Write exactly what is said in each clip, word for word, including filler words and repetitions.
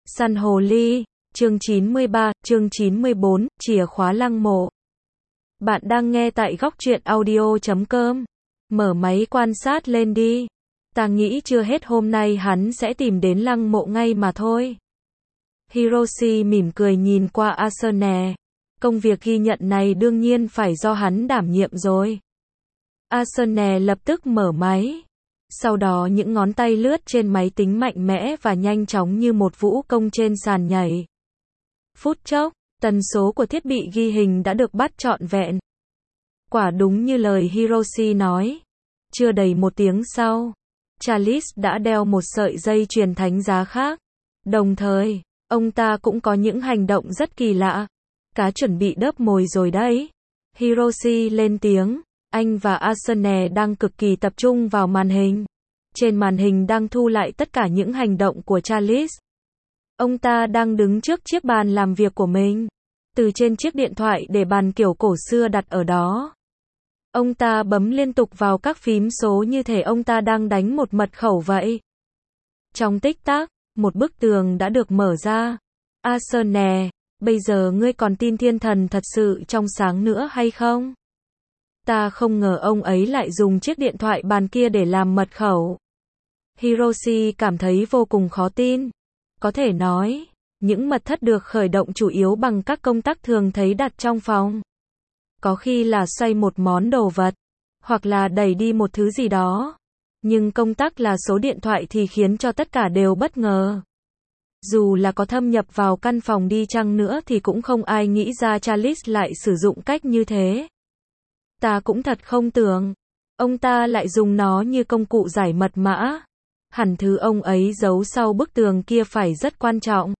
Săn hồ ly, chương chín mươi ba, chương chín mươi bốn, chìa khóa lăng mộ. Bạn đang nghe tại góc truyện audio chấm com. Mở máy quan sát lên đi. Ta nghĩ chưa hết hôm nay hắn sẽ tìm đến lăng mộ ngay mà thôi. Hiroshi mỉm cười nhìn qua Asune. Công việc ghi nhận này đương nhiên phải do hắn đảm nhiệm rồi. Asune lập tức mở máy. Sau đó những ngón tay lướt trên máy tính mạnh mẽ và nhanh chóng như một vũ công trên sàn nhảy. Phút chốc, tần số của thiết bị ghi hình đã được bắt trọn vẹn. Quả đúng như lời Hiroshi nói. Chưa đầy một tiếng sau, Charles đã đeo một sợi dây chuyền thánh giá khác. Đồng thời, ông ta cũng có những hành động rất kỳ lạ. Cá chuẩn bị đớp mồi rồi đấy. Hiroshi lên tiếng. Anh và Asune đang cực kỳ tập trung vào màn hình. Trên màn hình đang thu lại tất cả những hành động của Charles. Ông ta đang đứng trước chiếc bàn làm việc của mình. Từ trên chiếc điện thoại để bàn kiểu cổ xưa đặt ở đó. Ông ta bấm liên tục vào các phím số như thể ông ta đang đánh một mật khẩu vậy. Trong tích tắc, một bức tường đã được mở ra. Asune, bây giờ ngươi còn tin thiên thần thật sự trong sáng nữa hay không? Ta không ngờ ông ấy lại dùng chiếc điện thoại bàn kia để làm mật khẩu. Hiroshi cảm thấy vô cùng khó tin. Có thể nói, những mật thất được khởi động chủ yếu bằng các công tắc thường thấy đặt trong phòng. Có khi là xoay một món đồ vật, hoặc là đẩy đi một thứ gì đó. Nhưng công tắc là số điện thoại thì khiến cho tất cả đều bất ngờ. Dù là có thâm nhập vào căn phòng đi chăng nữa thì cũng không ai nghĩ ra Charles lại sử dụng cách như thế. Ta cũng thật không tưởng, ông ta lại dùng nó như công cụ giải mật mã. Hẳn thứ ông ấy giấu sau bức tường kia phải rất quan trọng.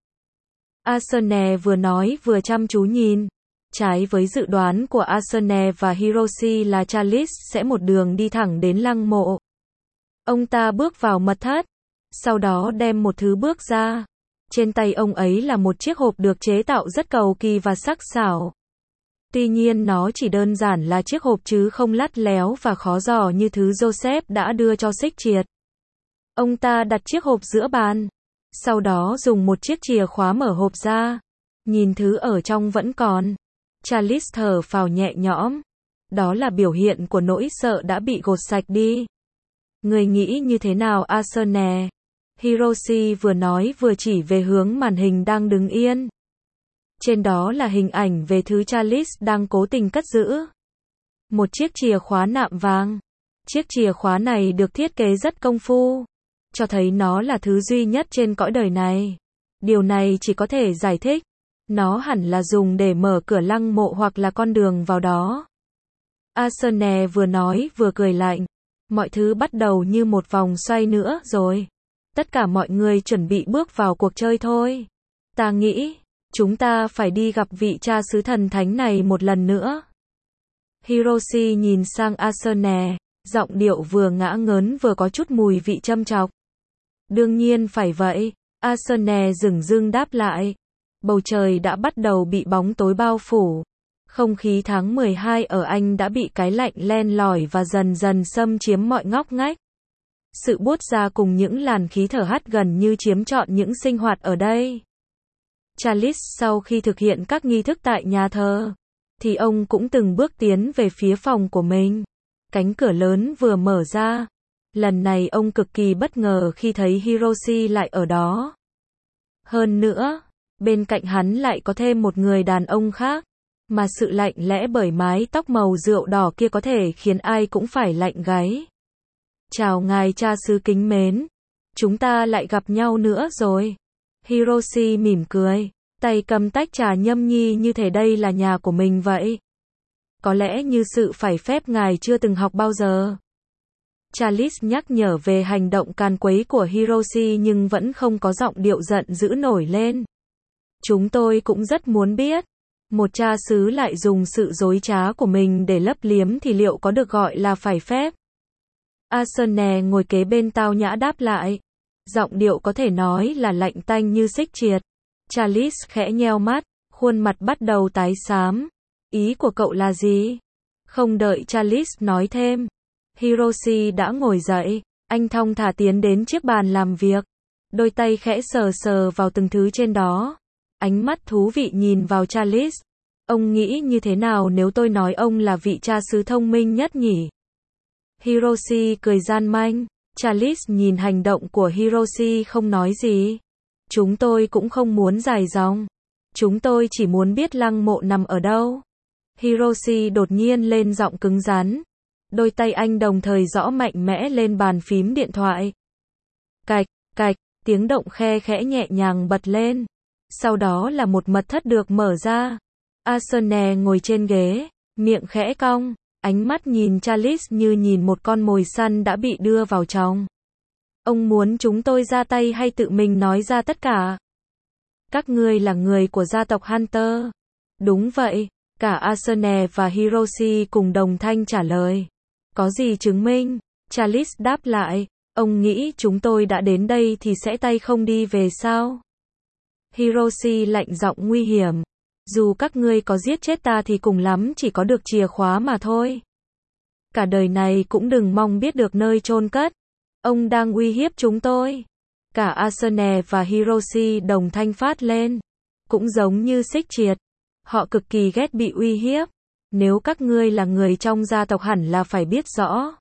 Asune vừa nói vừa chăm chú nhìn. Trái với dự đoán của Asune và Hiroshi là Charles sẽ một đường đi thẳng đến lăng mộ. Ông ta bước vào mật thất, sau đó đem một thứ bước ra. Trên tay ông ấy là một chiếc hộp được chế tạo rất cầu kỳ và sắc sảo. Tuy nhiên nó chỉ đơn giản là chiếc hộp chứ không lắt léo và khó dò như thứ Joseph đã đưa cho Xích Triệt. Ông ta đặt chiếc hộp giữa bàn, sau đó dùng một chiếc chìa khóa mở hộp ra. Nhìn thứ ở trong vẫn còn. Charles thở phào nhẹ nhõm. Đó là biểu hiện của nỗi sợ đã bị gột sạch đi. Người nghĩ như thế nào Asune? Hiroshi vừa nói vừa chỉ về hướng màn hình đang đứng yên. Trên đó là hình ảnh về thứ Charles đang cố tình cất giữ. Một chiếc chìa khóa nạm vàng. Chiếc chìa khóa này được thiết kế rất công phu, cho thấy nó là thứ duy nhất trên cõi đời này. Điều này chỉ có thể giải thích. Nó hẳn là dùng để mở cửa lăng mộ hoặc là con đường vào đó. Asune vừa nói vừa cười lạnh. Mọi thứ bắt đầu như một vòng xoay nữa rồi. Tất cả mọi người chuẩn bị bước vào cuộc chơi thôi. Ta nghĩ, chúng ta phải đi gặp vị cha xứ thần thánh này một lần nữa. Hiroshi nhìn sang Asune, giọng điệu vừa ngã ngớn vừa có chút mùi vị châm chọc. Đương nhiên phải vậy, Asune dửng dưng đáp lại. Bầu trời đã bắt đầu bị bóng tối bao phủ. Không khí tháng mười hai ở Anh đã bị cái lạnh len lỏi và dần dần xâm chiếm mọi ngóc ngách. Sự buốt ra cùng những làn khí thở hắt gần như chiếm trọn những sinh hoạt ở đây. Charles sau khi thực hiện các nghi thức tại nhà thờ, thì ông cũng từng bước tiến về phía phòng của mình. Cánh cửa lớn vừa mở ra. Lần này ông cực kỳ bất ngờ khi thấy Hiroshi lại ở đó. Hơn nữa, bên cạnh hắn lại có thêm một người đàn ông khác. Mà sự lạnh lẽ bởi mái tóc màu rượu đỏ kia có thể khiến ai cũng phải lạnh gáy. Chào ngài cha xứ kính mến. Chúng ta lại gặp nhau nữa rồi. Hiroshi mỉm cười, tay cầm tách trà nhâm nhi như thể đây là nhà của mình vậy. Có lẽ như sự phải phép ngài chưa từng học bao giờ. Charles nhắc nhở về hành động càn quấy của Hiroshi nhưng vẫn không có giọng điệu giận dữ nổi lên. Chúng tôi cũng rất muốn biết. Một cha xứ lại dùng sự dối trá của mình để lấp liếm thì liệu có được gọi là phải phép? Asune ngồi kế bên tao nhã đáp lại. Giọng điệu có thể nói là lạnh tanh như Xích Triệt. Charles khẽ nheo mắt, khuôn mặt bắt đầu tái xám. Ý của cậu là gì? Không đợi Charles nói thêm, Hiroshi đã ngồi dậy. Anh thong thả tiến đến chiếc bàn làm việc. đôi tay khẽ sờ sờ vào từng thứ trên đó. Ánh mắt thú vị nhìn vào Charles. Ông nghĩ như thế nào nếu tôi nói ông là vị cha xứ thông minh nhất nhỉ? Hiroshi cười gian manh. Charles nhìn hành động của Hiroshi không nói gì. Chúng tôi cũng không muốn dài dòng. Chúng tôi chỉ muốn biết lăng mộ nằm ở đâu. Hiroshi đột nhiên lên giọng cứng rắn. Đôi tay anh đồng thời gõ mạnh mẽ lên bàn phím điện thoại. Cạch, cạch, tiếng động khe khẽ nhẹ nhàng bật lên. Sau đó là một mật thất được mở ra. Asune ngồi trên ghế, miệng khẽ cong, ánh mắt nhìn Charles như nhìn một con mồi săn đã bị đưa vào trong. Ông muốn chúng tôi ra tay hay tự mình nói ra tất cả? Các ngươi là người của gia tộc Hunter. Đúng vậy, cả Asune và Hiroshi cùng đồng thanh trả lời. Có gì chứng minh? Charles đáp lại, ông nghĩ chúng tôi đã đến đây thì sẽ tay không đi về sao? Hiroshi lạnh giọng nguy hiểm. Dù các ngươi có giết chết ta thì cùng lắm chỉ có được chìa khóa mà thôi. Cả đời này cũng đừng mong biết được nơi chôn cất. Ông đang uy hiếp chúng tôi. Cả Asune và Hiroshi đồng thanh phát lên. Cũng giống như Xích Triệt. Họ cực kỳ ghét bị uy hiếp. Nếu các ngươi là người trong gia tộc hẳn là phải biết rõ.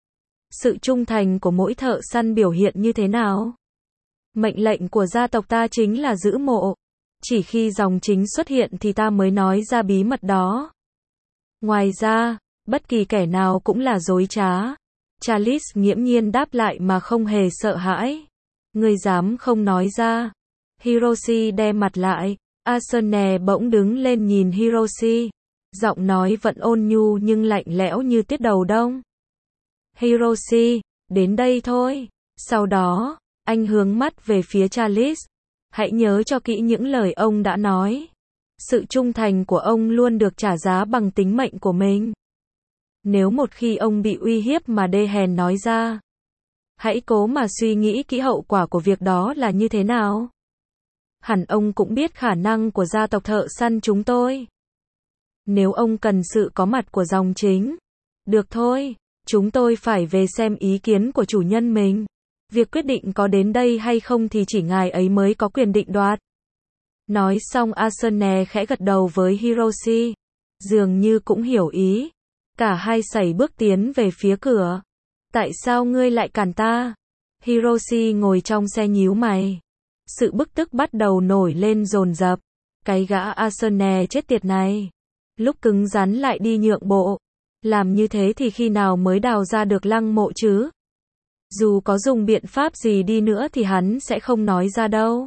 Sự trung thành của mỗi thợ săn biểu hiện như thế nào? Mệnh lệnh của gia tộc ta chính là giữ mộ. Chỉ khi dòng chính xuất hiện thì ta mới nói ra bí mật đó. Ngoài ra, bất kỳ kẻ nào cũng là dối trá. Charles nghiễm nhiên đáp lại mà không hề sợ hãi. Ngươi dám không nói ra? Hiroshi đe mặt lại. Asune bỗng đứng lên nhìn Hiroshi. Giọng nói vẫn ôn nhu nhưng lạnh lẽo như tiết đầu đông. Hiroshi, đến đây thôi. Sau đó, anh hướng mắt về phía Charles. Hãy nhớ cho kỹ những lời ông đã nói. Sự trung thành của ông luôn được trả giá bằng tính mệnh của mình. Nếu một khi ông bị uy hiếp mà đê hèn nói ra, hãy cố mà suy nghĩ kỹ hậu quả của việc đó là như thế nào. Hẳn ông cũng biết khả năng của gia tộc thợ săn chúng tôi. Nếu ông cần sự có mặt của dòng chính, được thôi, chúng tôi phải về xem ý kiến của chủ nhân mình. Việc quyết định có đến đây hay không thì chỉ ngài ấy mới có quyền định đoạt. Nói xong Asune khẽ gật đầu với Hiroshi. Dường như cũng hiểu ý. Cả hai sải bước tiến về phía cửa. Tại sao ngươi lại cản ta? Hiroshi ngồi trong xe nhíu mày. Sự bức tức bắt đầu nổi lên dồn dập. Cái gã Asune chết tiệt này. Lúc cứng rắn lại đi nhượng bộ. Làm như thế thì khi nào mới đào ra được lăng mộ chứ? Dù có dùng biện pháp gì đi nữa thì hắn sẽ không nói ra đâu.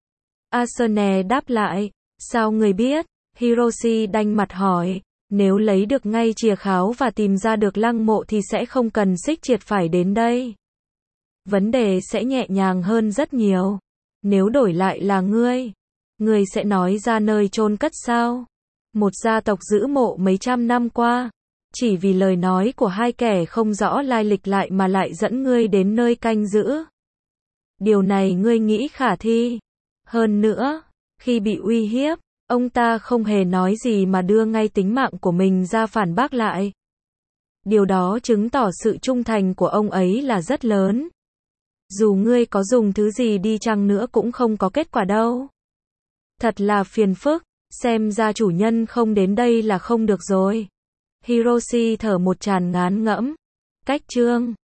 Asune đáp lại. Sao người biết? Hiroshi đanh mặt hỏi. Nếu lấy được ngay chìa kháo và tìm ra được lăng mộ thì sẽ không cần Xích Triệt phải đến đây. Vấn đề sẽ nhẹ nhàng hơn rất nhiều. Nếu đổi lại là ngươi, ngươi sẽ nói ra nơi chôn cất sao? Một gia tộc giữ mộ mấy trăm năm qua, chỉ vì lời nói của hai kẻ không rõ lai lịch lại mà lại dẫn ngươi đến nơi canh giữ. Điều này ngươi nghĩ khả thi? Hơn nữa, khi bị uy hiếp, ông ta không hề nói gì mà đưa ngay tính mạng của mình ra phản bác lại. Điều đó chứng tỏ sự trung thành của ông ấy là rất lớn. Dù ngươi có dùng thứ gì đi chăng nữa cũng không có kết quả đâu. Thật là phiền phức, xem ra chủ nhân không đến đây là không được rồi. Hiroshi thở một tràng ngán ngẫm. Cách chương